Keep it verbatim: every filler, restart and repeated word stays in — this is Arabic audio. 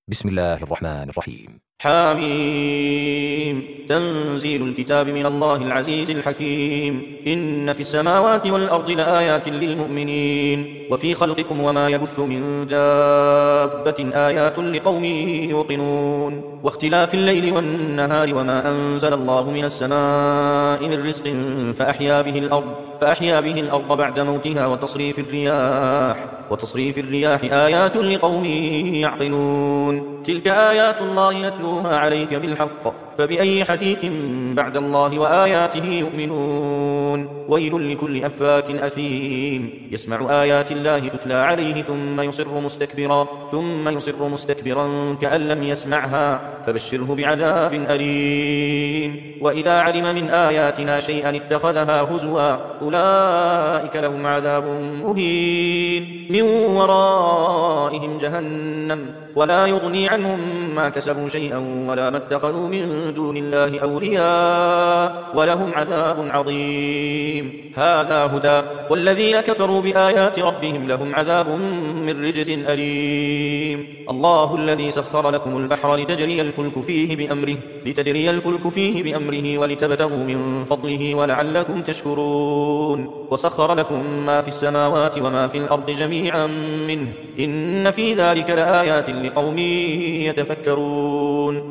بسم الله الرحمن الرحيم. حاميم تنزيل الكتاب من الله العزيز الحكيم. إن في السماوات والأرض لآيات للمؤمنين وفي خلقكم وما يبث من دابة آيات لقوم يوقنون واختلاف الليل والنهار وما أنزل الله من السماء من رزق فأحيا به الأرض فأحيا به الأرض بعد موتها وتصريف الرياح وتصريف الرياح آيات لقوم يعقلون. تلك آيات الله نتلوها عليك بالحق فبأي حديث بعد الله وآياته يؤمنون. ويل لكل أفاك أثيم يسمع آيات الله تتلى عليه ثم يصر مستكبرا ثم يصر مستكبرا كأن لم يسمعها فبشره بعذاب أليم. وإذا علم من آياتنا شيئا اتخذها هزوا أولئك لهم عذاب مهين من ورائهم جهنم ولا يغني عنهم ما كسبوا شيئا ولا ما اتخذوا من دون الله أولياء ولهم عذاب عظيم. هذا هدى والذين كفروا بآيات ربهم لهم عذاب من رجز أليم. الله الذي سخر لكم البحر لتجري الفلك فيه بأمره لتجري الفلك فيه بأمره ولتبتغوا من فضله ولعلكم تشكرون. وسخر لكم ما في السماوات وما في الأرض جميعا منه إن في ذلك لآيات لقوم يتفكرون.